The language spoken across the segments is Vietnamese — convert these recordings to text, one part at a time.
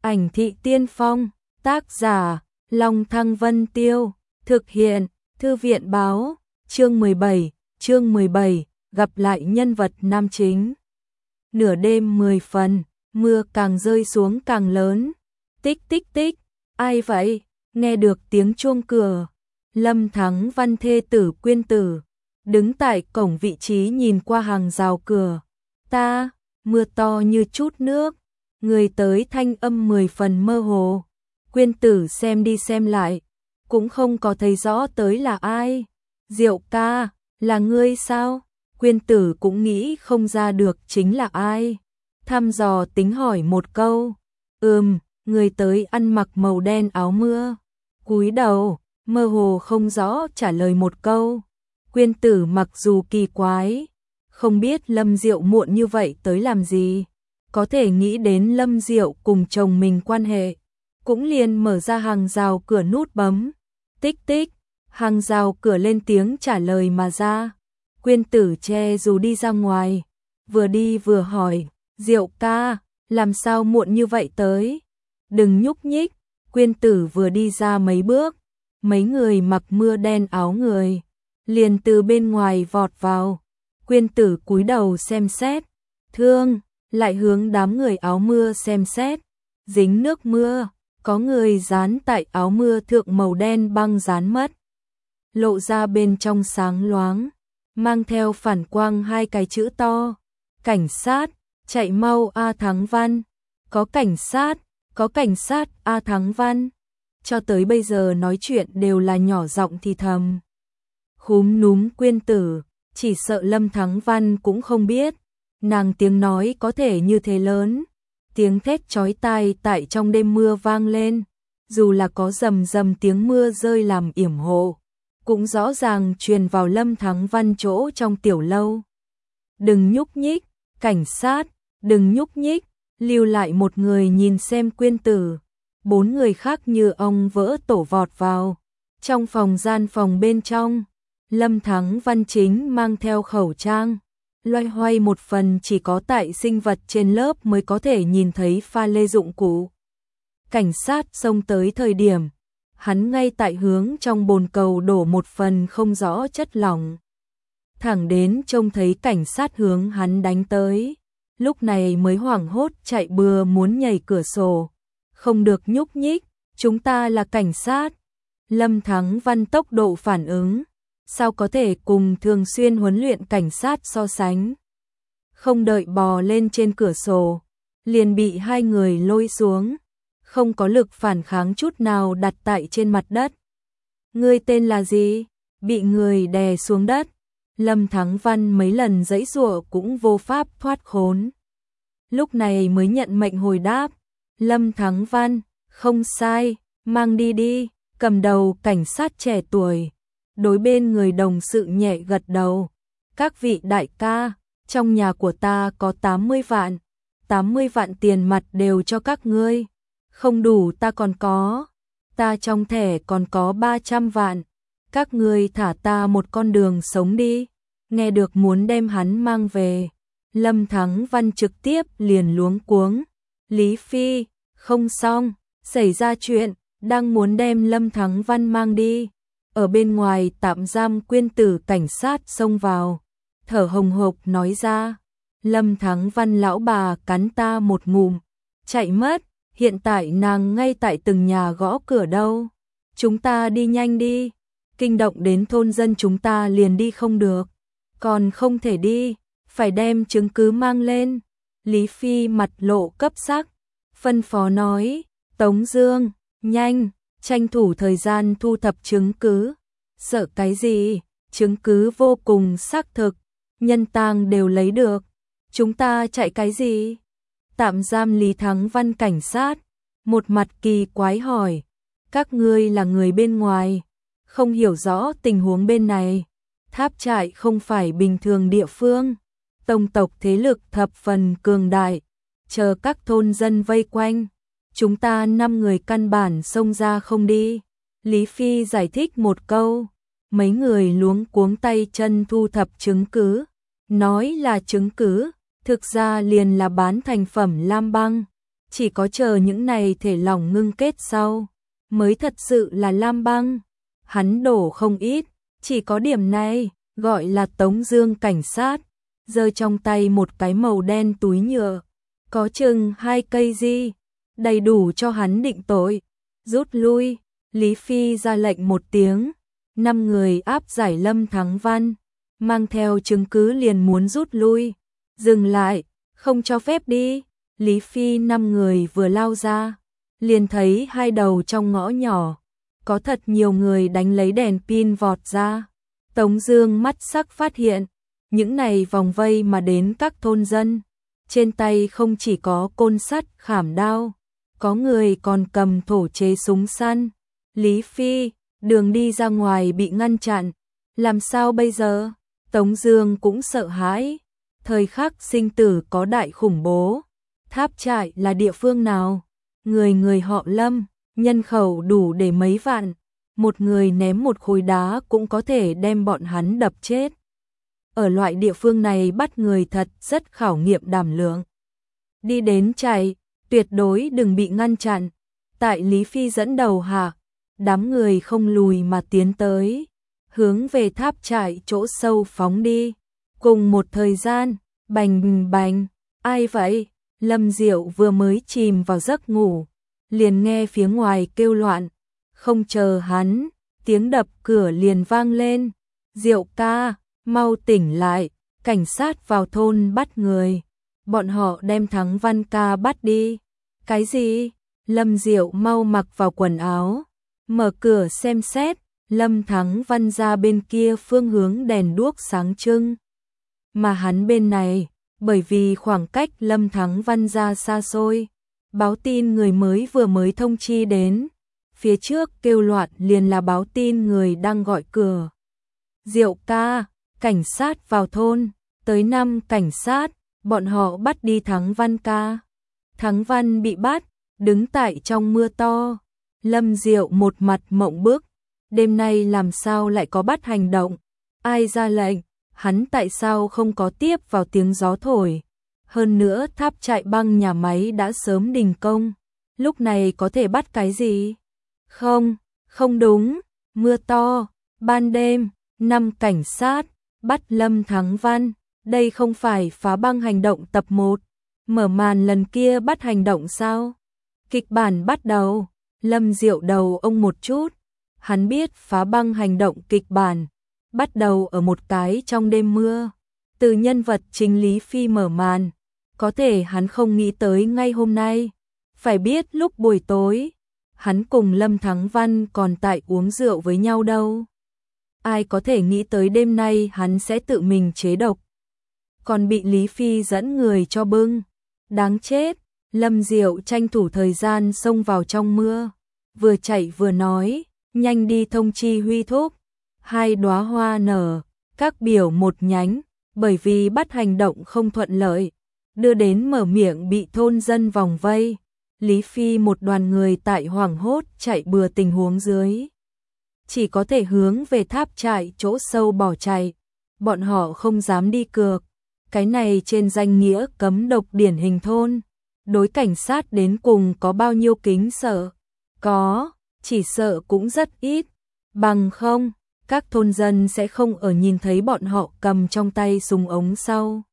Ảnh thị tiên phong, tác giả, Long Thăng Vân Tiêu, thực hiện, Thư viện báo, chương 17, gặp lại nhân vật nam chính. Nửa đêm 10 phần, mưa càng rơi xuống càng lớn, tích tích tích, ai vậy, nghe được tiếng chuông cửa, Lâm Thắng Văn thê tử Quyên Tử, đứng tại cổng vị trí nhìn qua hàng rào cửa, ta, mưa to như chút nước. Người tới thanh âm 10 phần mơ hồ, Quyên Tử xem đi xem lại, cũng không có thấy rõ tới là ai. Diệu ca, là ngươi sao? Quyên Tử cũng nghĩ không ra được chính là ai. Thăm dò tính hỏi một câu, người tới ăn mặc màu đen áo mưa. Cúi đầu, mơ hồ không rõ trả lời một câu. Quyên Tử mặc dù kỳ quái, không biết Lâm Diệu muộn như vậy tới làm gì. Có thể nghĩ đến Lâm Diệu cùng chồng mình quan hệ, cũng liền mở ra hàng rào cửa nút bấm. Tích tích, hàng rào cửa lên tiếng trả lời mà ra. Quyên Tử che dù đi ra ngoài, vừa đi vừa hỏi, Diệu ca, làm sao muộn như vậy tới? Đừng nhúc nhích. Quyên Tử vừa đi ra mấy bước, mấy người mặc mưa đen áo người, liền từ bên ngoài vọt vào. Quyên Tử cúi đầu xem xét, thương, lại hướng đám người áo mưa xem xét, dính nước mưa, có người dán tại áo mưa thượng màu đen băng dán mất. Lộ ra bên trong sáng loáng, mang theo phản quang hai cái chữ to, cảnh sát, chạy mau A Thắng Văn, có cảnh sát A Thắng Văn. Cho tới bây giờ nói chuyện đều là nhỏ giọng thì thầm. Khúm núm Quyên Tử, chỉ sợ Lâm Thắng Văn cũng không biết. Nàng tiếng nói có thể như thế lớn, tiếng thét chói tai tại trong đêm mưa vang lên, dù là có rầm rầm tiếng mưa rơi làm yểm hộ, cũng rõ ràng truyền vào Lâm Thắng Văn chỗ trong tiểu lâu. Đừng nhúc nhích, cảnh sát, đừng nhúc nhích, lưu lại một người nhìn xem Quyên Tử, 4 người khác như ong vỡ tổ vọt vào. Trong gian phòng bên trong, Lâm Thắng Văn chính mang theo khẩu trang. Loay hoay một phần chỉ có tại sinh vật trên lớp mới có thể nhìn thấy pha lê dụng cụ. Cảnh sát xông tới thời điểm, hắn ngay tại hướng trong bồn cầu đổ một phần không rõ chất lỏng. Thẳng đến trông thấy cảnh sát hướng hắn đánh tới, lúc này mới hoảng hốt chạy bừa muốn nhảy cửa sổ. Không được nhúc nhích, chúng ta là cảnh sát. Lâm Thắng Văn tốc độ phản ứng, sao có thể cùng thường xuyên huấn luyện cảnh sát so sánh. Không đợi bò lên trên cửa sổ, liền bị hai người lôi xuống, không có lực phản kháng chút nào đặt tại trên mặt đất. Ngươi tên là gì? Bị người đè xuống đất. Lâm Thắng Văn mấy lần giãy giụa cũng vô pháp thoát khốn. Lúc này mới nhận mệnh hồi đáp. Lâm Thắng Văn, không sai, mang đi đi. Cầm đầu cảnh sát trẻ tuổi, đối bên người đồng sự nhẹ gật đầu. Các vị đại ca, trong nhà của ta có 80 vạn tiền mặt đều cho các ngươi. Không đủ ta còn có, ta trong thẻ còn có 300 vạn. Các ngươi thả ta một con đường sống đi. Nghe được muốn đem hắn mang về, Lâm Thắng Văn trực tiếp liền luống cuống. Lý Phi, không xong, xảy ra chuyện, đang muốn đem Lâm Thắng Văn mang đi. Ở bên ngoài tạm giam Quyên Tử cảnh sát xông vào, thở hồng hộc nói ra, Lâm Thắng Văn lão bà cắn ta một ngụm, chạy mất, hiện tại nàng ngay tại từng nhà gõ cửa đâu. Chúng ta đi nhanh đi, kinh động đến thôn dân chúng ta liền đi không được, còn không thể đi, phải đem chứng cứ mang lên. Lý Phi mặt lộ cấp sắc, phân phó nói, Tống Dương, nhanh, tranh thủ thời gian thu thập chứng cứ. Sợ cái gì, chứng cứ vô cùng xác thực, nhân tang đều lấy được, chúng ta chạy cái gì? Tạm giam Lý Thắng Văn cảnh sát, một mặt kỳ quái hỏi, các ngươi là người bên ngoài, không hiểu rõ tình huống bên này. Tháp trại không phải bình thường địa phương, tông tộc thế lực thập phần cường đại, chờ các thôn dân vây quanh, chúng ta 5 người căn bản xông ra không đi. Lý Phi giải thích một câu, mấy người luống cuống tay chân thu thập chứng cứ, nói là chứng cứ, thực ra liền là bán thành phẩm lam băng. chỉ có chờ những này thể lỏng ngưng kết sau, mới thật sự là lam băng. Hắn đổ không ít, chỉ có điểm này, gọi là Tống Dương cảnh sát, giơ trong tay một cái màu đen túi nhựa, có chừng 2 cây di, đầy đủ cho hắn định tội. Rút lui, Lý Phi ra lệnh một tiếng, 5 người áp giải Lâm Thắng Văn, mang theo chứng cứ liền muốn rút lui. Dừng lại, không cho phép đi. Lý Phi 5 người vừa lao ra, liền thấy hai đầu trong ngõ nhỏ, có thật nhiều người đánh lấy đèn pin vọt ra. Tống Dương mắt sắc phát hiện, những này vòng vây mà đến các thôn dân, trên tay không chỉ có côn sắt khảm đao, có người còn cầm thổ chế súng săn. Lý Phi, đường đi ra ngoài bị ngăn chặn, làm sao bây giờ? Tống Dương cũng sợ hãi, thời khắc sinh tử có đại khủng bố. Tháp trại là địa phương nào? Người họ Lâm, nhân khẩu đủ để mấy vạn, một người ném một khối đá cũng có thể đem bọn hắn đập chết. Ở loại địa phương này bắt người thật rất khảo nghiệm đảm lượng. Đi đến chạy, tuyệt đối đừng bị ngăn chặn. Tại Lý Phi dẫn đầu hạ, đám người không lùi mà tiến tới, hướng về tháp trại chỗ sâu phóng đi. Cùng một thời gian, bành bành, ai vậy? Lâm Diệu vừa mới chìm vào giấc ngủ, liền nghe phía ngoài kêu loạn, không chờ hắn, tiếng đập cửa liền vang lên. Diệu ca, mau tỉnh lại, cảnh sát vào thôn bắt người, bọn họ đem Thắng Văn ca bắt đi. Cái gì? Lâm Diệu mau mặc vào quần áo, mở cửa xem xét, Lâm Thắng Văn ra bên kia phương hướng đèn đuốc sáng trưng, mà hắn bên này, bởi vì khoảng cách Lâm Thắng Văn ra xa xôi, báo tin người vừa mới thông chi đến, phía trước kêu loạn liền là báo tin người đang gọi cửa. Diệu ca, cảnh sát vào thôn, tới 5 cảnh sát, bọn họ bắt đi Thắng Văn ca. Thắng Văn bị bắt, đứng tại trong mưa to. Lâm Diệu một mặt mộng bức, đêm nay làm sao lại có bắt hành động? Ai ra lệnh? Hắn tại sao không có tiếp vào tiếng gió thổi? Hơn nữa tháp trại băng nhà máy đã sớm đình công, lúc này có thể bắt cái gì? Không đúng, mưa to, ban đêm, 5 cảnh sát, bắt Lâm Thắng Văn, đây không phải phá băng hành động tập 1, mở màn lần kia bắt hành động sao? Kịch bản bắt đầu, Lâm Diệu đầu ông một chút, hắn biết phá băng hành động kịch bản, bắt đầu ở một cái trong đêm mưa, từ nhân vật chính Lý Phi mở màn, có thể hắn không nghĩ tới ngay hôm nay, phải biết lúc buổi tối, hắn cùng Lâm Thắng Văn còn tại uống rượu với nhau đâu. Ai có thể nghĩ tới đêm nay hắn sẽ tự mình chế độc, còn bị Lý Phi dẫn người cho bưng. Đáng chết, Lâm Diệu tranh thủ thời gian xông vào trong mưa, vừa chạy vừa nói, nhanh đi thông chi Huy thúc, 2 đóa hoa nở, các biểu 1 nhánh, bởi vì bắt hành động không thuận lợi, đưa đến mở miệng bị thôn dân vòng vây. Lý Phi một đoàn người tại hoảng hốt chạy bừa tình huống dưới, chỉ có thể hướng về tháp trại chỗ sâu bỏ chạy, bọn họ không dám đi cược, cái này trên danh nghĩa cấm độc điển hình thôn, đối cảnh sát đến cùng có bao nhiêu kính sợ? Có, chỉ sợ cũng rất ít, bằng không, các thôn dân sẽ không ở nhìn thấy bọn họ cầm trong tay súng ống sau.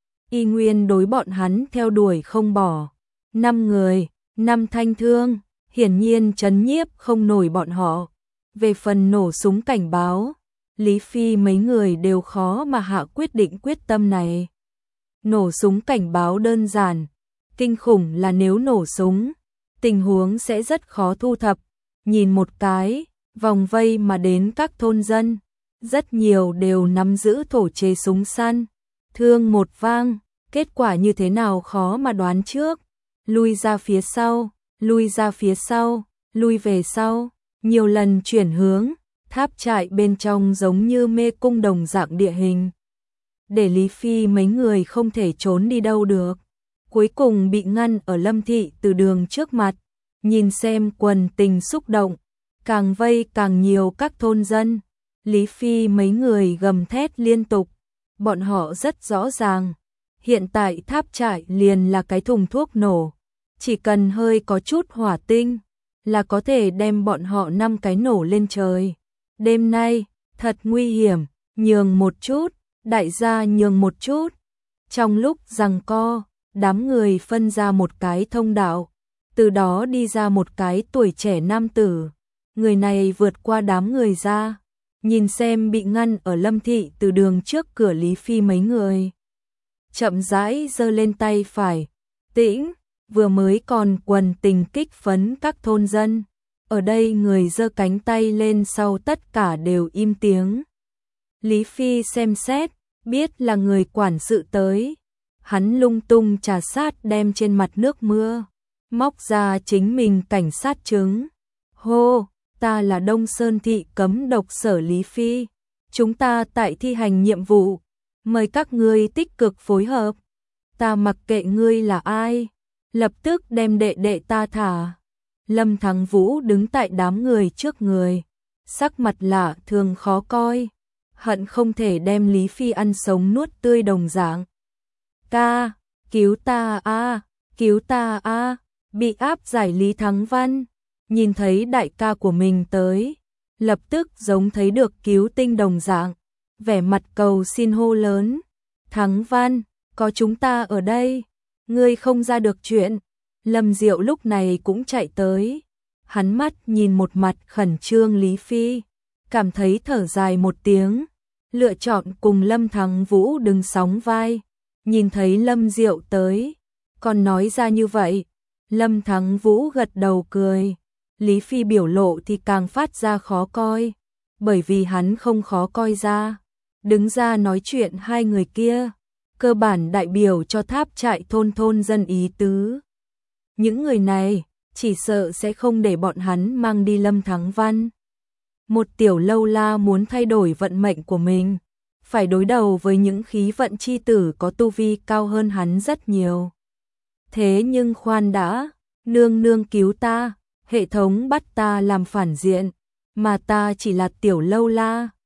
Y nguyên đối bọn hắn theo đuổi không bỏ, 5 người, 5 thanh thương, hiển nhiên trấn nhiếp không nổi bọn họ. Về phần nổ súng cảnh báo, Lý Phi mấy người đều khó mà hạ quyết định quyết tâm này. Nổ súng cảnh báo đơn giản, kinh khủng là nếu nổ súng, tình huống sẽ rất khó thu thập. Nhìn một cái, vòng vây mà đến các thôn dân, rất nhiều đều nắm giữ thổ chế súng săn, thương một vang, kết quả như thế nào khó mà đoán trước. Lui ra phía sau, lui ra phía sau, lui về sau, nhiều lần chuyển hướng, tháp trại bên trong giống như mê cung đồng dạng địa hình, để Lý Phi mấy người không thể trốn đi đâu được. Cuối cùng bị ngăn ở Lâm thị từ đường trước mặt, nhìn xem quần tình xúc động, càng vây càng nhiều các thôn dân. Lý Phi mấy người gầm thét liên tục, bọn họ rất rõ ràng, hiện tại tháp trại liền là cái thùng thuốc nổ, chỉ cần hơi có chút hỏa tinh là có thể đem bọn họ 5 cái nổ lên trời. Đêm nay, thật nguy hiểm, nhường một chút, đại gia nhường một chút. Trong lúc giằng co, đám người phân ra một cái thông đạo, từ đó đi ra một cái tuổi trẻ nam tử. Người này vượt qua đám người ra, nhìn xem bị ngăn ở Lâm thị từ đường trước cửa Lý Phi mấy người. Chậm rãi giơ lên tay phải, tĩnh, vừa mới còn quần tình kích phấn các thôn dân. Ở đây người giơ cánh tay lên sau tất cả đều im tiếng. Lý Phi xem xét, biết là người quản sự tới. Hắn lung tung trà sát đem trên mặt nước mưa, móc ra chính mình cảnh sát chứng. Hô, ta là Đông Sơn thị cấm độc sở Lý Phi. Chúng ta tại thi hành nhiệm vụ. Mời các ngươi tích cực phối hợp. Ta mặc kệ ngươi là ai. Lập tức đem đệ đệ ta thả. Lâm Thắng Vũ đứng tại đám người trước người. Sắc mặt lạ thường khó coi. Hận không thể đem Lý Phi ăn sống nuốt tươi đồng dạng. Ca, cứu ta a, cứu ta a. Bị áp giải Lý Thắng Văn. Nhìn thấy đại ca của mình tới. Lập tức giống thấy được cứu tinh đồng dạng. Vẻ mặt cầu xin hô lớn. Thắng Văn, có chúng ta ở đây. Ngươi không ra được chuyện. Lâm Diệu lúc này cũng chạy tới. Hắn mắt nhìn một mặt khẩn trương Lý Phi. Cảm thấy thở dài một tiếng. Lựa chọn cùng Lâm Thắng Vũ đứng sóng vai. Nhìn thấy Lâm Diệu tới. Còn nói ra như vậy. Lâm Thắng Vũ gật đầu cười. Lý Phi biểu lộ thì càng phát ra khó coi. Bởi vì hắn không khó coi ra. Đứng ra nói chuyện hai người kia. Cơ bản đại biểu cho tháp trại thôn dân ý tứ. Những người này chỉ sợ sẽ không để bọn hắn mang đi Lâm Thắng Văn. Một tiểu lâu la muốn thay đổi vận mệnh của mình. Phải đối đầu với những khí vận chi tử có tu vi cao hơn hắn rất nhiều. Thế nhưng khoan đã, nương nương cứu ta, hệ thống bắt ta làm phản diện, mà ta chỉ là tiểu lâu la,